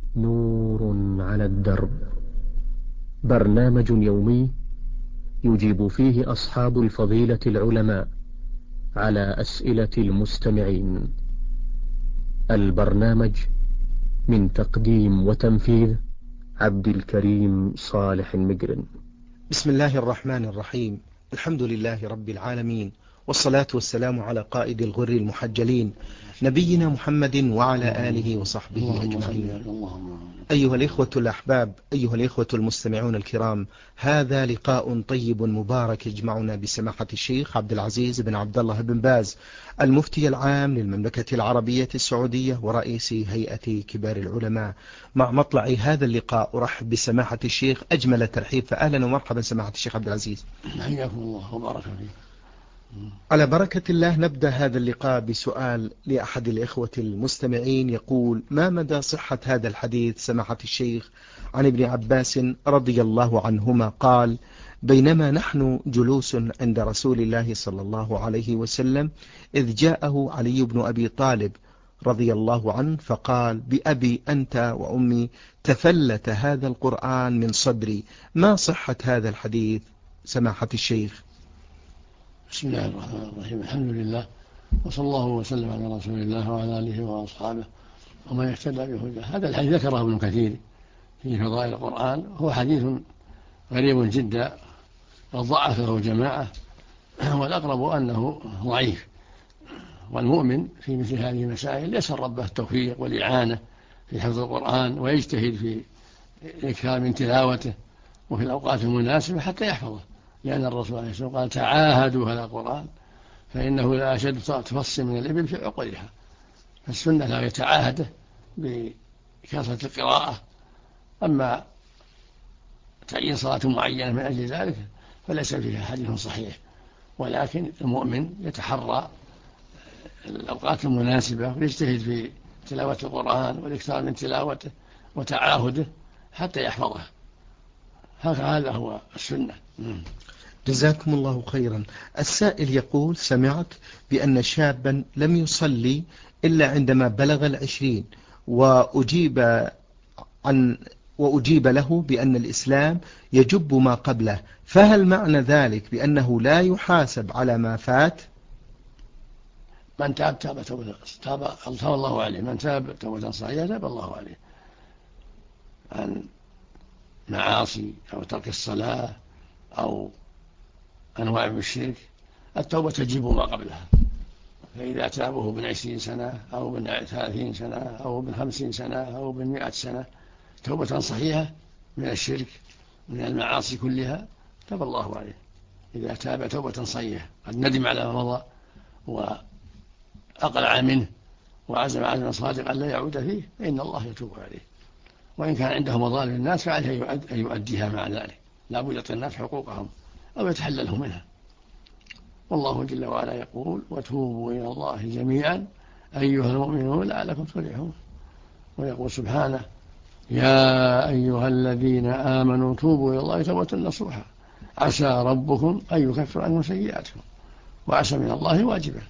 نور على الدرب، برنامج يومي يجيب فيه أصحاب الفضيلة العلماء على أسئلة المستمعين. البرنامج من تقديم وتنفيذ عبد الكريم صالح المقرن. بسم الله الرحمن الرحيم. الحمد لله رب العالمين، والصلاة والسلام على قائد الغر المحجلين نبينا محمد وعلى آله وصحبه أجمعين. أيها الإخوة الأحباب، أيها الإخوة المستمعون الكرام، هذا لقاء طيب مبارك يجمعنا بسماحة الشيخ عبد العزيز بن عبد الله بن باز، المفتي العام للمملكة العربية السعودية ورئيس هيئة كبار العلماء. مع مطلع هذا اللقاء أرحب بسماحة الشيخ أجمل الترحيب، فأهلا ومرحبا سماحة الشيخ عبد العزيز. حياكم الله وبارك فيك. على بركة الله نبدأ هذا اللقاء بسؤال لأحد الإخوة المستمعين يقول: ما مدى صحة هذا الحديث سماحة الشيخ عن ابن عباس رضي الله عنهما قال: بينما نحن جلوس عند رسول الله صلى الله عليه وسلم إذ جاءه علي بن أبي طالب رضي الله عنه فقال: بأبي أنت وأمي تفلت هذا القرآن من صدري. ما صحة هذا الحديث سماحة الشيخ؟ بسم الله الرحمن الرحيم. الحمد لله، وصلى الله وسلم على رسول الله وعلى آله وأصحابه ومن اهتدى بهداه. هذا الحديث ذكره ابن كثير في فضائل القرآن، هو حديث غريب جدا قد ضعفه جماعة، والأقرب أنه ضعيف. والمؤمن في مثل هذه المسائل يسأل ربه التوفيق والإعانة في حفظ القرآن، ويجتهد في الإكثار من تلاوته وفي الأوقات المناسبة حتى يحفظه، لأن الرسول عليه الصلاة والسلام قال: تعاهدوا هذا القرآن فإنه لا أشد تفصي من الإبل في عقرها. فالسنة لا يتعاهده بكثرة القراءة. أما تعيين صلاة معينة من أجل ذلك فليس فيها حديث صحيح، ولكن المؤمن يتحرى الأوقات المناسبة ويجتهد في تلاوة القرآن والإكثار من تلاوته وتعاهده حتى يحفظه. هذا هو السنة. جزاكم الله خيرا. السائل يقول: سمعت بأن شابا لم يصلي إلا عندما بلغ 20، وأجيب له بأن الإسلام يجب ما قبله، فهل معنى ذلك بأنه لا يحاسب على ما فات؟ من تاب تاب الله عليه، من تاب توبة صحيحة تاب الله عليه عن معاصي أو ترك الصلاة أو أنواع من الشرك. التوبة تجيب ما قبلها، فإذا تابه من 20 سنة أو من 30 سنة أو من 50 سنة أو من 100 سنة توبة صحيحة من الشرك من المعاصي كلها تاب الله عليه. إذا تاب توبة صحيحة قد ندم على ما مضى وأقلع منه وعزم عزما صادقا لا يعود فيه، فإن الله يتوب عليه. وإن كان عنده مظالم الناس فعليه أن يؤديها مع ذلك، لا بد يعطي الناس حقوقهم أو يتحلله منها. والله جل وعلا يقول: وتوبوا إلى الله جميعا أيها المؤمنون لعلكم تفلحون. ويقول سبحانه: يا أيها الذين آمنوا توبوا إلى الله توبة نصوحا عسى ربكم أن يكفر عنكم سيئاتكم وعسى من الله واجبا.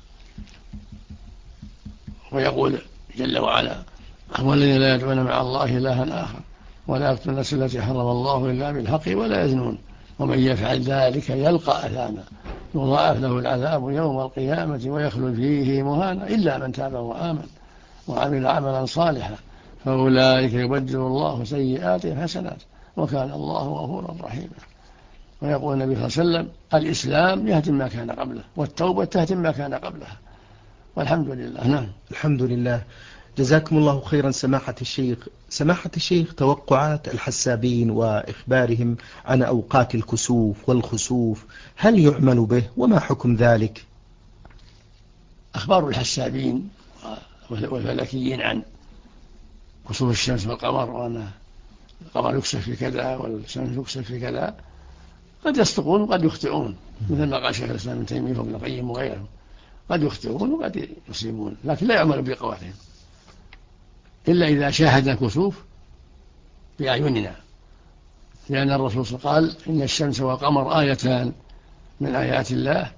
ويقول جل وعلا: والذين لا يدعون مع الله إلها آخر ولا يقتلون النفس التي حرم الله إلا بالحق ولا يزنون ومن يفعل ذلك يلقى أثاما يضاعف له العذاب يوم القيامة ويخلد فيه مهانا إلا من تاب وآمن وعمل عملا صالحا فأولئك يبدل الله سيئاتهم حسنات وكان الله غفورا رحيما. ويقول النبي صلى الله عليه وسلم: الإسلام يهدم ما كان قبله والتوبة تهدم ما كان قبلها. والحمد لله. نعم. الحمد لله. جزاكم الله خيرا سماحة الشيخ. سماحة الشيخ، توقعات الحسابين وإخبارهم عن أوقات الكسوف والخسوف هل يعمل به، وما حكم ذلك؟ أخبار الحسابين والفلكيين عن كسوف الشمس والقمر وأن القمر يكسف في كذا والشمس يكسف في كذا قد يصدقون وقد يخطئون، مثل ما قال شيخ الإسلام ابن تيمية وابن القيم وغيرهم، قد يخطئون وقد يصيبون، لكن لا يعمل بقولهم إلا إذا شاهد الكسوف بأعيننا، لأن الرسول قال: إن الشمس والقمر آيتان من آيات الله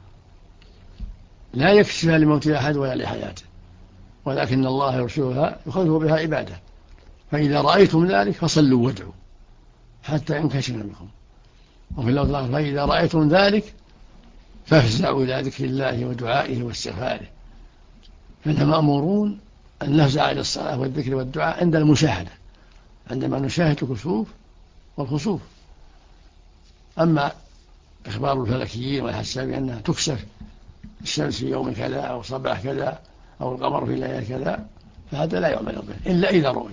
لا يكشفها لموت أحد ولا لحياته، ولكن الله يرسلها يخوف بها عباده. فإذا رأيتم ذلك فصلوا وادعوا حتى ينكشف منكم. وفي اللفظ الآخر فإذا رأيتم ذلك فافزعوا إلى ذكر الله ودعائه واستغفاره. فإننا مأمورون أن نفزع إلى الصلاة والذكر والدعاء عند المشاهدة، عندما نشاهد الكسوف والخسوف. أما إخبار الفلكيين والحسابين أنها تكسف الشمس في يوم كذا أو صباح كذا أو القمر في ليلة كذا فهذا لا يعمل به إلا إذا رؤي،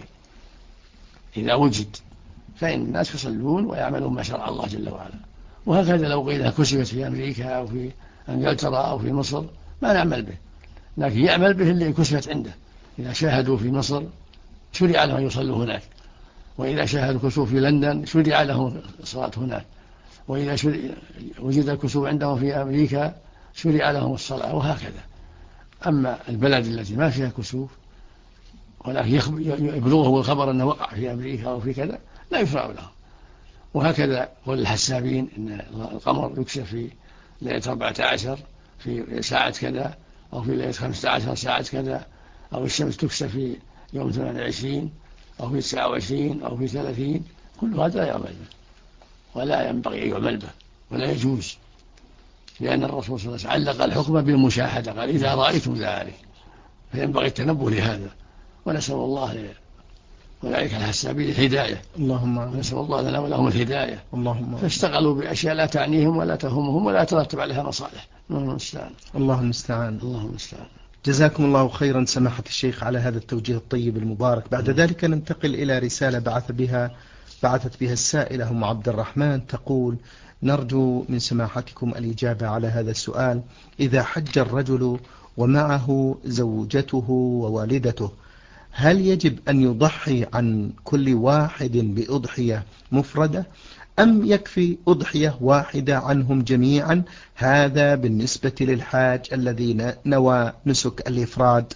إذا وجد، فإن الناس يصلون ويعملون ما شرع الله جل وعلا. وهكذا لو قيلها كسفت في أمريكا أو في إنجلترا أو في مصر ما نعمل به، لكن يعمل به اللي كسفت عنده. إذا شاهدوا في مصر شرع لهم يصلوا هناك، وإذا شاهدوا كسوف في لندن شرع لهم الصلاة هناك، وإذا وجد الكسوف عندهم في أمريكا شرع لهم الصلاة، وهكذا. أما البلد التي ما فيها كسوف ولكن يبلغه الخبر أنه وقع في أمريكا أو في كذا لا يشرع لهم. وهكذا قول الحسابين إن القمر يكشف في ليلة 14 في ساعة كذا أو في ليلة 15 ساعة كذا، أو الشمس تكشف في يوم 28 أو في 29 أو في 30، كل هذا لا يعمل به ولا ينبغي أن يعمل به ولا يجوز، لأن الرسول صلى الله عليه وسلم علق الحكم بالمشاهدة، قال إذا رأيتم ذلك، فينبغي التنبه لهذا. ونسأل الله أولئك الحسابين الهداية، اللهم نسأل الله لنا ولهم الهداية. اللهم فاشتغلوا بأشياء لا تعنيهم ولا تهمهم ولا ترتب عليها مصالح. اللهم المستعان. اللهم المستعان. اللهم المستعان. جزاكم الله خيرا سماحة الشيخ على هذا التوجيه الطيب المبارك. بعد ذلك ننتقل إلى رسالة بعثت بها السائلة أم عبد الرحمن، تقول: نرجو من سماحتكم الإجابة على هذا السؤال: إذا حج الرجل ومعه زوجته ووالدته، هل يجب أن يضحي عن كل واحد بأضحية مفردة أم يكفي أضحية واحدة عنهم جميعا؟ هذا بالنسبة للحاج الذي نوى نسك الإفراد.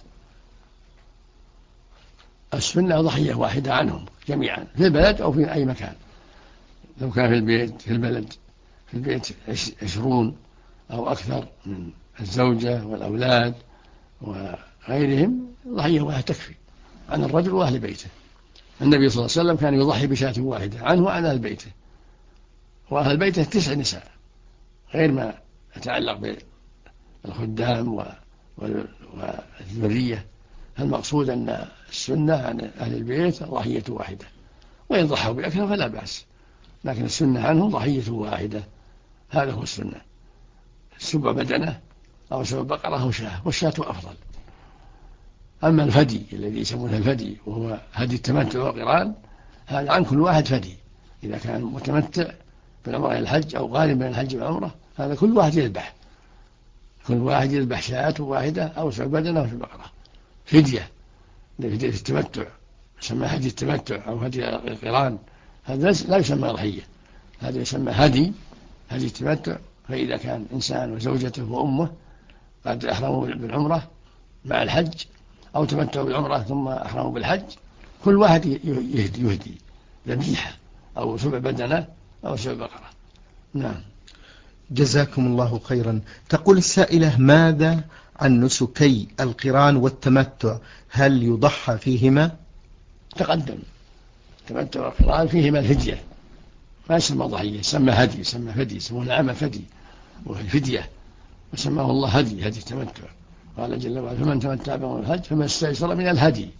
السنة ضحية واحدة عنهم جميعا في البلد أو في أي مكان. لو كان في البيت في البلد في البيت 20 أو أكثر من الزوجة والأولاد وغيرهم، ضحية واحدة تكفي عن الرجل وأهل بيته. النبي صلى الله عليه وسلم كان يضحي بشاة واحدة عنه وعن أهل بيته، وأهل بيته 9 نساء غير ما يتعلق بالخدام والذرية. المقصود أن السنة عن أهل البيت ضحية واحدة، وإن ضحوا بأكثر فلا بأس، لكن السنة عنهم ضحية واحدة، هذا هو السنة. 7 بدنة أو 7 بقرة أو شاة، والشاة أفضل. أما الفدي الذي يسمونه الفدي وهو هدي التمتع والقران، هذا عن كل واحد فدي. إذا كان متمتع بالعمرة إلى الحج أو قارن بين الحج والعمرة، هذا كل واحد يذبح، كل واحد يذبح شاة واحدة أو 7 بدنة أو 7 بقرة فدية، لفدية التمتع، يسمى هدي التمتع أو هدي القران. هذا لا يسمى ضحية، هذا يسمى هدي التمتع. فإذا كان إنسان وزوجته وأمه قد أحرموا بالعمرة مع الحج أو تمتعوا بالعمرة ثم أحرموا بالحج، كل واحد يهدي ذبيحة أو 7 بدنة أو 7 بقرة. نعم. جزاكم الله خيرا. تقول السائلة: ماذا عن نسكي القران والتمتع، هل يضحى فيهما؟ تقدم التمتع والقران فيهما الفدية، ما يسمى ضحية، يسمى هدي، يسمى فدي، يسمونه عمل فدي والفدية، وسماه الله هدي التمتع. قال جل وعلا: فمن تمتع بالعمرة الحج فما استيسر من الهدي.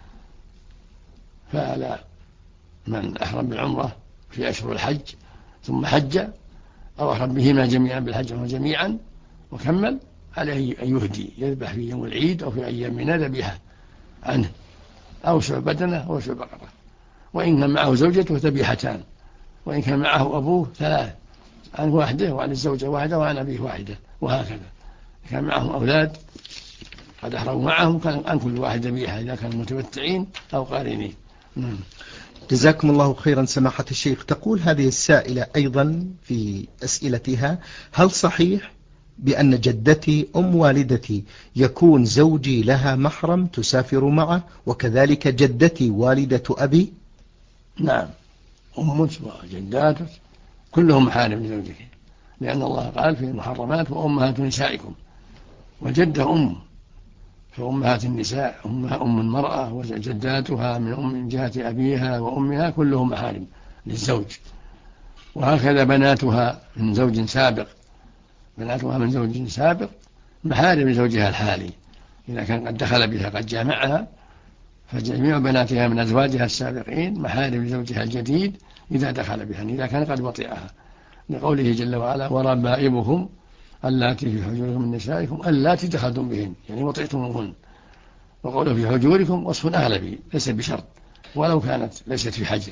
فعلى من أحرم بالعمرة في أشهر الحج ثم حج أو أحرم بهما جميعا بالحج جميعا وكمل، عليه أن يهدي، يذبح في يوم العيد أو في أيام من ذبيحة عنه، أو 7 بدنة أو 7 بقرة. وإن كان معه زوجته ذبيحتان، وإن كان معه أبوه 3، عن واحدة وعن الزوجة واحدة وعن أبيه واحدة، وهكذا. كان معهم أولاد قد أحرموا معهم كان عن كل واحد ذبيحة إذا كانوا متمتعين أو قارنين. جزاكم الله خيرا سماحة الشيخ. تقول هذه السائلة أيضا في أسئلتها: هل صحيح بأن جدتي أم والدتي يكون زوجي لها محرم تسافر معه، وكذلك جدتي والدة أبي؟ نعم، أمك وجداتك كلهم محارم لزوجك، لأن الله قال في المحرمات: وأمهات نسائكم. والجدة فأمهات النساء أم المرأة وجداتها من جهة أبيها وأمها كلهم محارم للزوج، وهكذا بناتها من زوج سابق، بناتها من زوج سابق محارم لزوجها الحالي إذا كان قد دخل بها قد جامعها، فجميع بناتها من أزواجها السابقين محارم لزوجها الجديد إذا دخل بها، إذا كان قد وطئها، لقوله جل وعلا وربائبهم اللاتي في حجوركم من نسائكم اللاتي دخلتم بهن، يعني وطئتموهن. وقوله في حجوركم وصف أغلبي ليس بشرط ولو كانت ليست في حجر.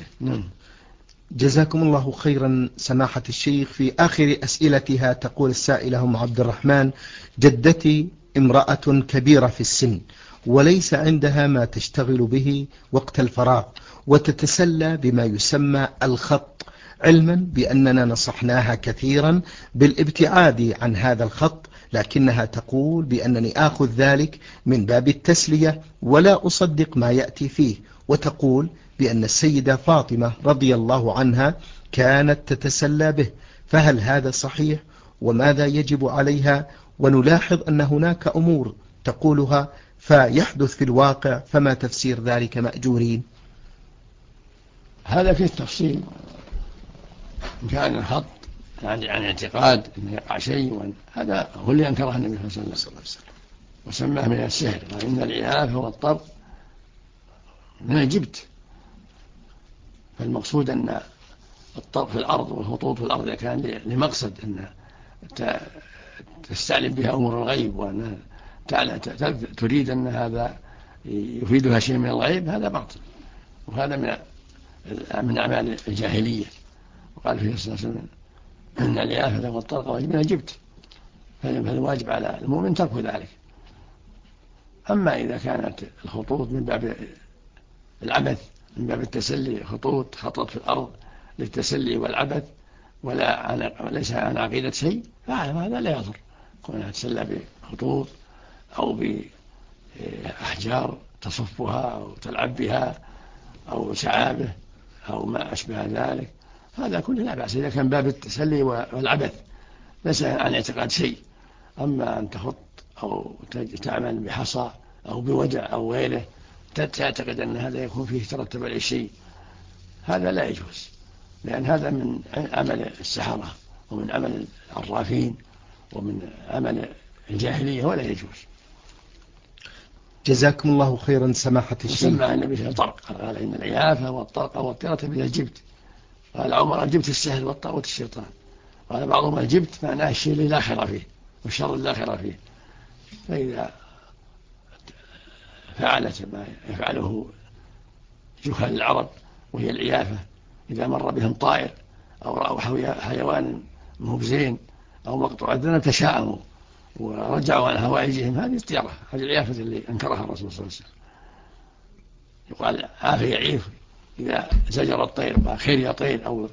جزاكم الله خيرا سماحة الشيخ. في آخر أسئلتها تقول السائلة أم عبد الرحمن: جدتي امرأة كبيرة في السن وليس عندها ما تشتغل به وقت الفراغ، وتتسلى بما يسمى الخط، علما بأننا نصحناها كثيرا بالابتعاد عن هذا الخط، لكنها تقول بأنني آخذ ذلك من باب التسلية ولا أصدق ما يأتي فيه، وتقول بأن السيدة فاطمة رضي الله عنها كانت تتسلى به، فهل هذا صحيح؟ وماذا يجب عليها؟ ونلاحظ أن هناك أمور تقولها فيحدث في الواقع، فما تفسير ذلك مأجورين؟ هذا فيه التفصيل، إن كان الخط يعني عن اعتقاد أن يقع شيء، هذا هو اللي أنكره النبي صلى الله عليه وسلم وسماه من السحر، قال إن الإعافة والطرق من الجبت. فالمقصود أن الطرق في الأرض والخطوط في الأرض إذا كان لمقصد أن تستعلم بها أمور الغيب، وأن تريد أن هذا يفيدها شيء من الغيب، هذا باطل، وهذا من أعمال الجاهلية. وقال فيه صلى الله عليه وسلم أن الإعافة والطرق واجب من الجبت، فالواجب على المؤمن ترك ذلك. أما إذا كانت الخطوط من باب العبث، من باب التسلي، خطوط خطط في الأرض للتسلي والعبث وليس عن عقيدة شيء، فهذا لا يضر، كونها تسلى بخطوط أو بأحجار تصفها أو تلعب بها أو شعابه أو ما أشبه ذلك، هذا كله لا بأس إذا كان باب التسلي والعبث ليس عن اعتقاد شيء. أما أن تخط أو تعمل بحصى أو بودع أو غيره تعتقد أن هذا يكون فيه ترتب عليه شيء، هذا لا يجوز، لأن هذا من عمل السحرة ومن عمل العرافين ومن عمل الجاهلية ولا يجوز. جزاكم الله خيرا سماحة الشيخ. وسمى النبي في الطرق، قال إن العيافة والطرق والطيرة من الجبت. قال عمر الجبت السهل والطاغوت الشيطان. قال بعضهم الجبت معناه الشيء اللي لا خير فيه والشر لا خير فيه. فإذا فعلت ما يفعله جهال العرب وهي العيافة، إذا مر بهم طائر أو رأوا حيوان مبزين أو مقطوع الذنب تشاءموا ورجعوا عن هوائجهم، هذه الطيرة، هذه العيافة اللي أنكرها الرسول صلى الله عليه وسلم. يقال عاف يعيف إذا زجر الطير قال خير يا طير، أو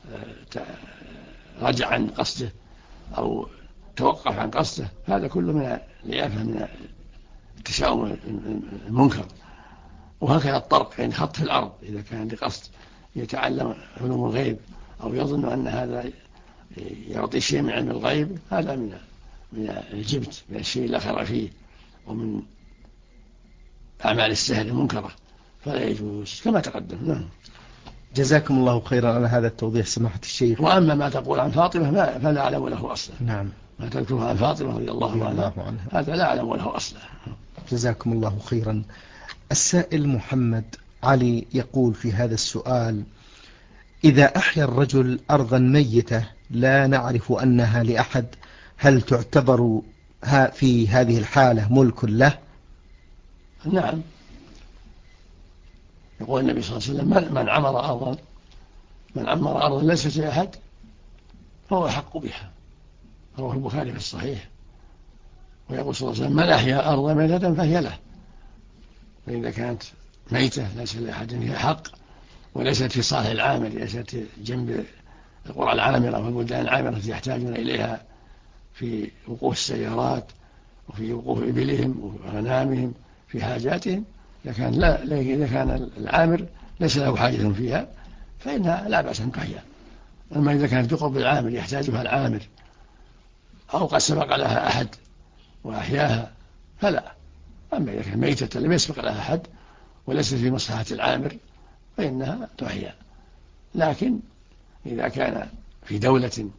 رجع عن قصده أو توقف عن قصده، هذا كله من العيافة، من التشاؤم المنكر. وهكذا الطرق، يعني خط في الأرض إذا كان لقصد يتعلم علوم الغيب أو يظن أن هذا يعطي شيء من علم الغيب، هذا من الجبت، من الشيء لا خير فيه ومن أعمال السحر المنكرة، فلا يجوز كما تقدم. نعم. جزاكم الله خيرا على هذا التوضيح سماحة الشيخ. وأما ما تقول عن فاطمة فلا أعلم له أصلا. نعم. ما تذكره عن فاطمة رضي الله عنها هذا لا أعلم له أصلا. جزاكم الله خيرا. السائل محمد علي يقول في هذا السؤال: إذا أحيا الرجل أرضا ميتة لا نعرف أنها لأحد، هل تعتبر في هذه الحالة ملك له؟ نعم. يقول النبي صلى الله عليه وسلم من عمر أرضا ليست لأحد فهو أحق بها، رواه البخاري في الصحيح. ويقول صلى الله عليه وسلم من أحيا أرضا ميتة فهي له، فإذا كانت ميتة ليس لأحد فيها حق وليست في صالح العامر، ليست جنب القرى العامرة والبلدان العامرة التي يحتاجون إليها في وقوف السيارات وفي وقوف إبلهم وغنامهم في حاجاتهم، إذا كان العامر ليس له حاجة فيها فإنها لا بأس أن تحيا. أما إذا كانت بقرب العامر يحتاجها العامر أو قد سبق لها أحد وأحياها فلا، أما إذا كان ميتة لم يسبق لها حد وليس في مصلحة العامر فإنها تحيا. لكن إذا كان في دولة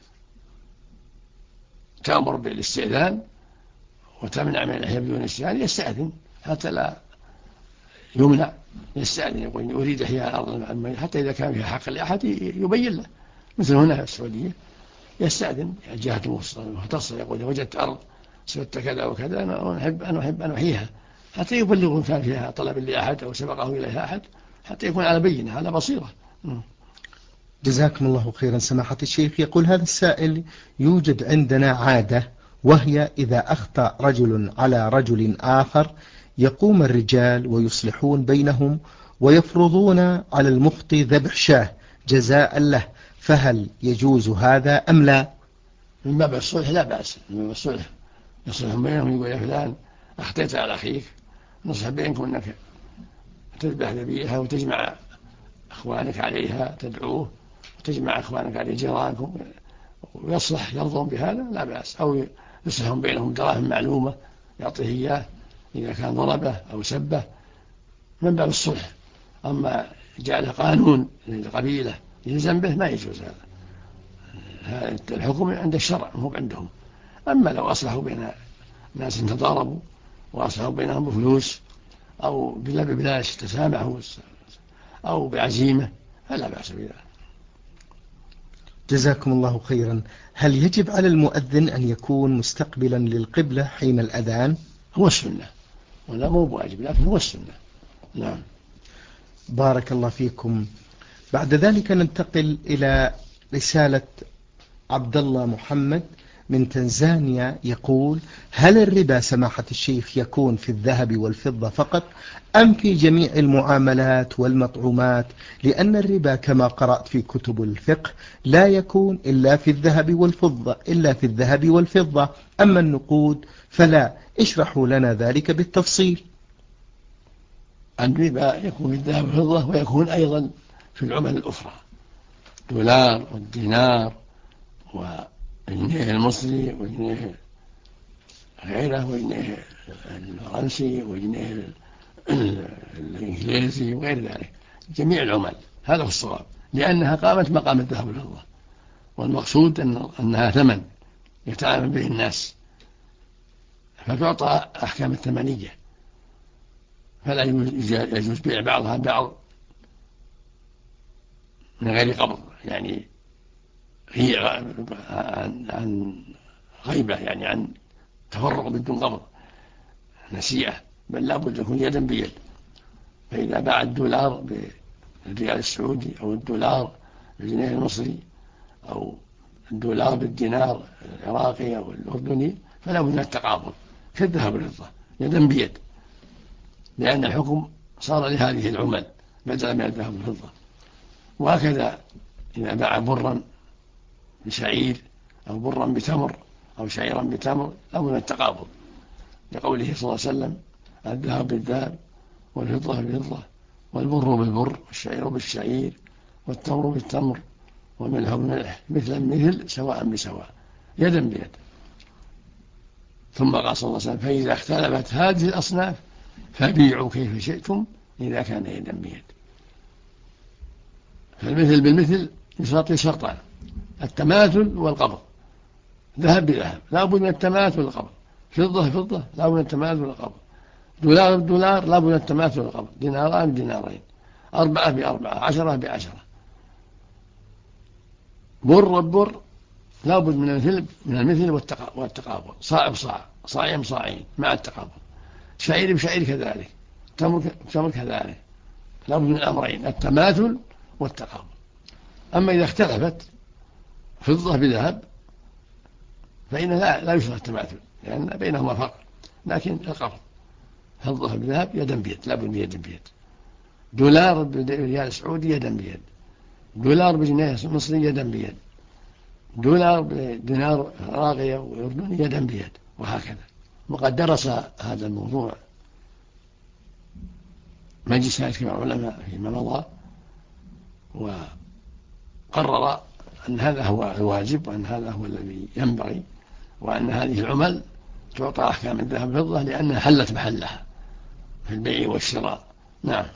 تأمر بالاستئذان وتمنع من الإحياء بدون استئذان يستأذن حتى لا يمنع، يستأذن يقول أريد إحياء الأرض حتى إذا كان فيها حق لأحد يبين له، مثل هنا في السعودية يستأذن الجهة المختصة يقول وجدت أرض سوت كذا وكذا أنا أحب أن أحييها، حتى يبلغ كان فيها طلب لأحد أو سبقه إليها أحد حتى يكون على بينة على بصيرة. جزاكم الله خيرا سماحة الشيخ. يقول هذا السائل: يوجد عندنا عادة، وهي إذا أخطأ رجل على رجل آخر يقوم الرجال ويصلحون بينهم ويفرضون على المخطئ ذبح شاة جزاء له، فهل يجوز هذا أم لا؟ من باب الصلح لا بأس، من باب الصلح يصلحون بينهم، يقول يا فلان أخطأت على أخيك نصح بينكم أنك تذبح ذبيحة وتجمع أخوانك عليها، تدعوه وتجمع أخوانك عليه جيرانكم ويصلح يرضون بهذا لا بأس، أو يصلحون بينهم دراهم معلومة يعطيه إياه إذا كان ضربه أو سبه، من باب الصلح. أما جعل قانون للقبيلة يلزم به ما يجوز هذا الحكم عند الشرع مو عندهم. أما لو أصلحوا بين ناس تضاربوا وأصلحوا بينهم بفلوس أو ببلاش تسامحوا أو بعزيمة فلا بأس بذلك. جزاكم الله خيرا. هل يجب على المؤذن أن يكون مستقبلا للقبلة حين الأذان؟ هو السنة ولا مو بواجب لكن هو السنة. نعم. بارك الله فيكم. بعد ذلك ننتقل إلى رسالة عبد الله محمد من تنزانيا. يقول: هل الربا سماحة الشيخ يكون في الذهب والفضة فقط أم في جميع المعاملات والمطعومات؟ لأن الربا كما قرأت في كتب الفقه لا يكون إلا في الذهب والفضة، أما النقود فلا. اشرحوا لنا ذلك بالتفصيل. الربا يكون في الذهب والفضة ويكون أيضا في العمل الأخرى، الدولار والدينار والجنيه المصري والجنيه غيره والجنيه الفرنسي والجنيه الإنجليزي وغير ذلك، جميع العمل. هذا هو الصواب، لأنها قامت مقام الذهب والفضة، والمقصود أنها ثمن يتعامل به الناس، فتعطى أحكام الثمنية، فلا يجوز بيع بعضها بعض من غير قبض، يعني هي عن غيبة، يعني عن تفرق بدون قبض نسيئة، بل لابد يكون يدا بيد. فإذا باع الدولار بالريال السعودي أو الدولار بالجنيه المصري أو الدولار بالدينار العراقي أو الأردني فلا بد من التقابض كالذهب والفضة يدا بيد، لأن الحكم صار لهذه العمل بدلا من الذهب والفضة. وهكذا إذا باع برا بشعير أو برا بتمر أو شعيرا بتمر لا بد من التقابض، لقوله صلى الله عليه وسلم: الذهب بالذهب والفضة بالفضة والبر بالبر والشعير بالشعير والتمر بالتمر والملح بالملح مثلا مثل سواء بسواء يدا بيد. ثم قال صلى الله عليه وسلم: فإذا اختلفت هذه الأصناف فبيعوا كيف شئتم إذا كان يدا بيد. فالمثل بالمثل يشترط شرطان: التماثل والقبض. ذهب بذهب لا بد من التماثل والقبض، فضة فضة لا بد من التماثل والقبض، دولار بدولار لا بد من التماثل والقبض، ديناران بدينارين، 4 ب4، 10 ب10، بر ببر لا بد من المثل والتقابض، صاع بصاع، صاعين بصاعين مع التقابض، شعير بشعير كذلك، تمر كذلك، لا بد من الأمرين التماثل والتقابض. أما إذا اختلفت فضة بذهب فإن لا يشرع التماثل لأن بينهما فرق، لكن القبض فضة بذهب يدا بيد لا بد من يد بيد، دولار بريال سعودي يدا بيد، دولار بجنيه مصري يدا بيد، دولار بدينار عراقي وأردني يدا بيد، وهكذا. وقد درس هذا الموضوع مجلس كبار العلماء فيما مضى وقرر أن هذا هو الواجب وأن هذا هو الذي ينبغي، وأن هذه العمل تعطى أحكام الذهب والفضة لأنها حلت محلها في البيع والشراء. نعم.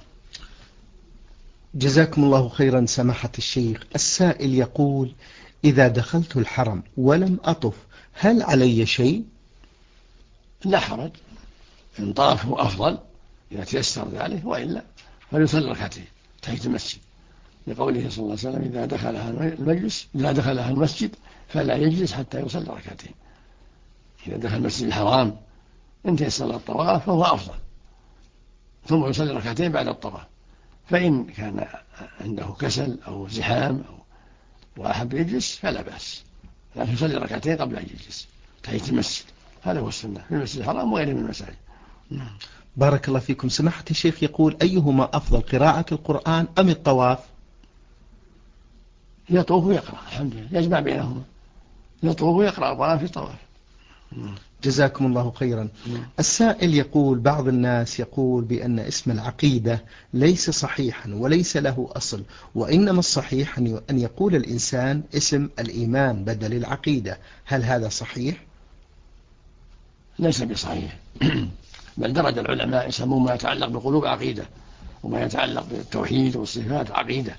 جزاكم الله خيرا سماحة الشيخ. السائل يقول: إذا دخلت الحرم ولم أطف هل علي شيء؟ لا حرج، إن طاف هو أفضل إذا تيسر ذلك، وإلا فليصلي ركعتين تحية المسجد، لقوله صلى الله عليه وسلم: إذا دخلها المسجد فلا يجلس حتى يصلي ركعتين. إذا دخل المسجد الحرام إن تيسر الطواف فهو أفضل، ثم يصلي ركعتين بعد الطواف. فإن كان عنده كسل أو زحام وأحب يجلس فلا بأس، لكن يصلي ركعتين قبل أن يجلس تحية المسجد. هذا هو السنة في المسجد الحرام وغيره من المساجد. بارك الله فيكم. سماحة الشيخ يقول: أيهما أفضل، قراءة القرآن أم الطواف؟ يطوف ويقرأ، الحمد لله يجمع بينهما، يطوف ويقرأ القرآن في الطواف. جزاكم الله خيرا. السائل يقول: بعض الناس يقول بأن اسم العقيدة ليس صحيحا وليس له أصل، وإنما الصحيح أن يقول الإنسان اسم الإيمان بدل العقيدة، هل هذا صحيح؟ ليس بصحيح. بل درج العلماء يسمون ما يتعلق بقلوب عقيدة، وما يتعلق بالتوحيد والصفات عقيدة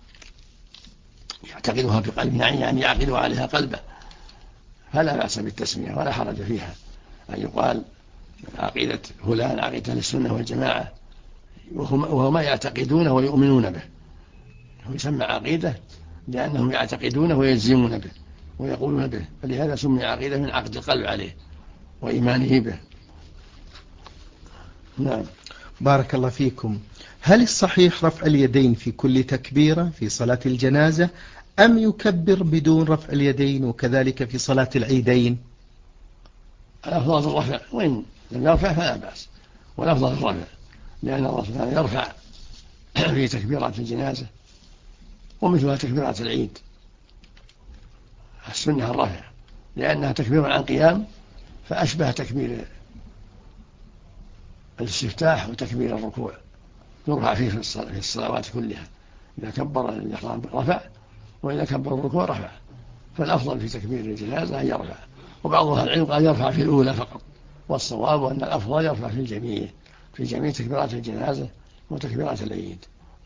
يعتقدها بقلبه، يعني يعقد عليها قلبه، فلا بأس بالتسمية ولا حرج فيها، أن يقال عقيدة فلان عقيدة السنة والجماعة، وهو ما يعتقدونه ويؤمنون به، هو يسمى عقيدة لأنهم يعتقدونه ويجزمون به ويقولون به، فلهذا سمي عقيدة من عقد القلب عليه وإيمانه به. نعم. بارك الله فيكم. هل الصحيح رفع اليدين في كل تكبيرة في صلاة الجنازة، أم يكبر بدون رفع اليدين وكذلك في صلاة العيدين؟ الأفضل الرفع، وإن لم يرفع فلا بأس، والأفضل الرفع، لأن الله سبحانه يرفع في تكبيرات الجنازة ومثلها تكبيرات العيد. السنة الرفع لأنها تكبير عن قيام، فأشبه تكبير الاستفتاح وتكبير الركوع، يرفع فيه في الصلوات كلها، إذا كبر الإحرام رفع، وإذا كبر الركوع رفع، فالأفضل في تكبير الجنازة أن يرفع، وبعض أهل العلم قال يرفع في الأولى فقط، والصواب أن الأفضل يرفع في جميع تكبيرات الجنازة وتكبيرات العيد.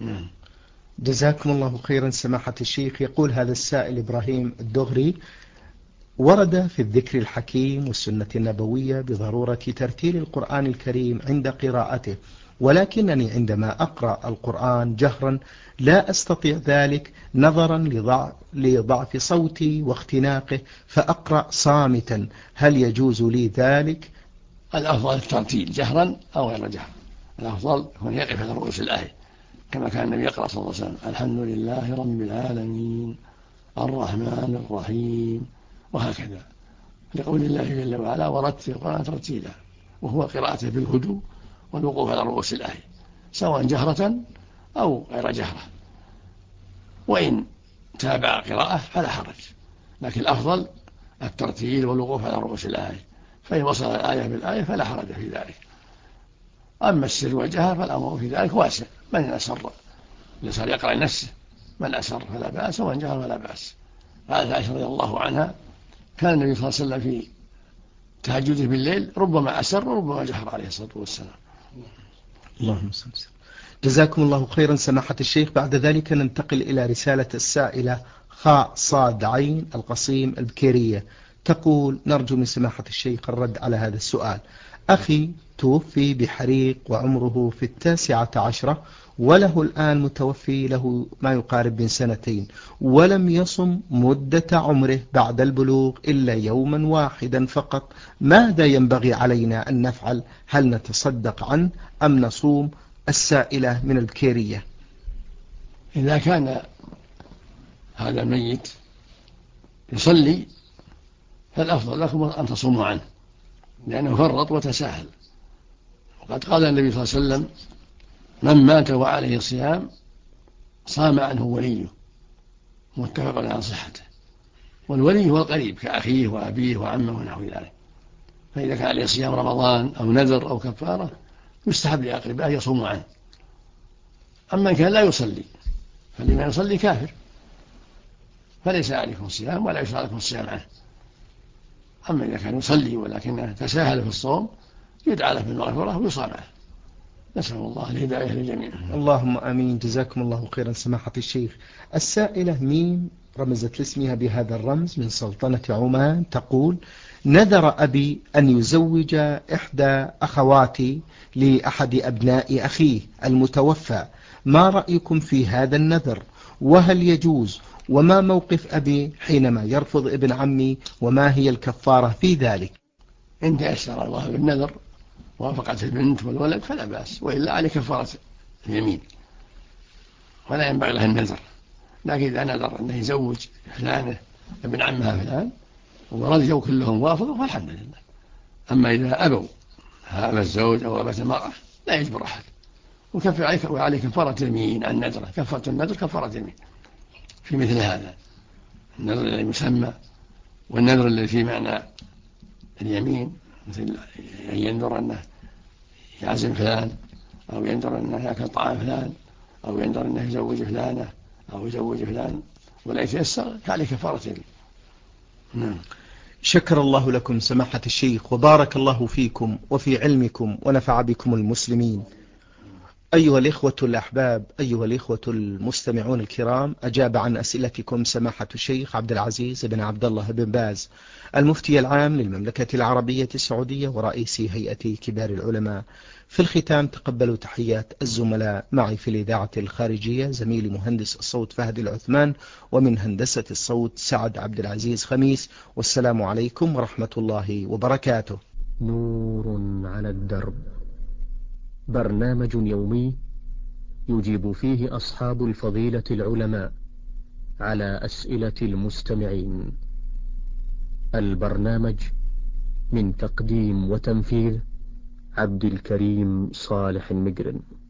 جزاكم الله خيرا سماحة الشيخ. يقول هذا السائل إبراهيم الدغري: ورد في الذكر الحكيم والسنة النبوية بضرورة ترتيل القرآن الكريم عند قراءته، ولكنني عندما أقرأ القرآن جهرا لا أستطيع ذلك نظرا لضعف صوتي واختناقه، فأقرأ صامتا، هل يجوز لي ذلك؟ الأفضل الترتيل جهرا أو غير جهر، الأفضل هو يقف على رؤوس الآية كما كان النبي يقرأ صلى الله عليه وسلم: الحمد لله رب العالمين الرحمن الرحيم، وهكذا، لقول الله جل وعلا: ورتل القرآن ترتيلا، وهو قراءته بالهدوء والوقوف على رؤوس الآية سواء جهرة أو غير جهرة، وإن تابع قراءة فلا حرج، لكن الأفضل الترتيل والوقوف على رؤوس الآية، فإن وصل الآية بالآية فلا حرج في ذلك. أما السر والجهر فالأمر في ذلك واسع، من أسر الإنسان يقرأ نفسه، من أسر فلا بأس، ومن جهر فلا بأس. قالت عائشة رضي الله عنها: كان النبي صلى الله عليه وسلم في تهجده بالليل ربما أسر وربما جهر عليه الصلاة والسلام. اللهم صل وسلم. جزاكم الله خيرا سماحة الشيخ. بعد ذلك ننتقل إلى رسالة السائلة خاء صاد عين القصيم البكيرية، تقول: نرجو من سماحة الشيخ الرد على هذا السؤال. أخي توفي بحريق وعمره في 19، وله الآن متوفي له ما يقارب من 2 سنين، ولم يصم مدة عمره بعد البلوغ إلا يوما واحدا فقط، ماذا ينبغي علينا أن نفعل؟ هل نتصدق عنه أم نصوم؟ السائلة من البكيرية. إذا كان هذا الميت يصلي فالأفضل لكم أن تصوموا عنه، لأنه فرط وتساهل، وقد قال النبي صلى الله عليه وسلم: من مات وعليه صيام صام عنه وليه، متفق على صحته. والولي هو القريب كأخيه وأبيه وعمه ونحو ذلك، فإذا كان عليه صيام رمضان أو نذر أو كفارة يستحب لأقربائه يصوموا عنه. أما إن كان لا يصلي فلما يصلي كافر، فليس عليكم صيام ولا يشرع لكم الصيام عنه. أما إذا كان يصلي ولكنه تساهل في الصوم يدعى له بالمغفرة ويصام له. نسأل الله الهداية للجميع. اللهم آمين. جزاكم الله خيرا سماحة الشيخ. السائلة ميم رمزت لاسمها بهذا الرمز من سلطنة عمان تقول: نذر أبي أن يزوج إحدى أخواتي لأحد أبناء أخيه المتوفى، ما رأيكم في هذا النذر؟ وهل يجوز؟ وما موقف أبي حينما يرفض ابن عمي؟ وما هي الكفارة في ذلك؟ إن تيسر الله بالنذر وافقت البنت والولد فلا بأس، وإلا عليه كفارة اليمين ولا ينبغي له النذر. لكن إذا نذر أنه يزوج فلانة ابن عمها فلان ورضيوا كلهم وافقوا فالحمد لله. أما إذا أبوا هذا الزوج أو أبت المرأة لا يجبر أحد، وعليه كفارة اليمين عن نذره. كفارة النذر كفارة اليمين في مثل هذا، النذر الذي يسمى والنذر الذي في معنى اليمين، مثل أن ينذر أنه يعزم فلان، أو ينذر أنه يأكل طعام فلان، أو ينذر أنه يزوج فلانة أو يزوج فلان ولا يتيسر فعليه كفارة اليمين. نعم. شكر الله لكم سماحة الشيخ، وبارك الله فيكم وفي علمكم ونفع بكم المسلمين. أيها الإخوة الأحباب، أيها الإخوة المستمعون الكرام، أجاب عن أسئلتكم سماحة الشيخ عبد العزيز بن عبد الله بن باز، المفتي العام للمملكة العربية السعودية ورئيس هيئة كبار العلماء. في الختام تقبلوا تحيات الزملاء معي في الإذاعة الخارجية، زميلي مهندس الصوت فهد العثمان، ومن هندسة الصوت سعد عبد العزيز خميس. والسلام عليكم ورحمة الله وبركاته. نور على الدرب، برنامج يومي يجيب فيه أصحاب الفضيلة العلماء على أسئلة المستمعين. البرنامج من تقديم وتنفيذ عبد الكريم صالح المقرن.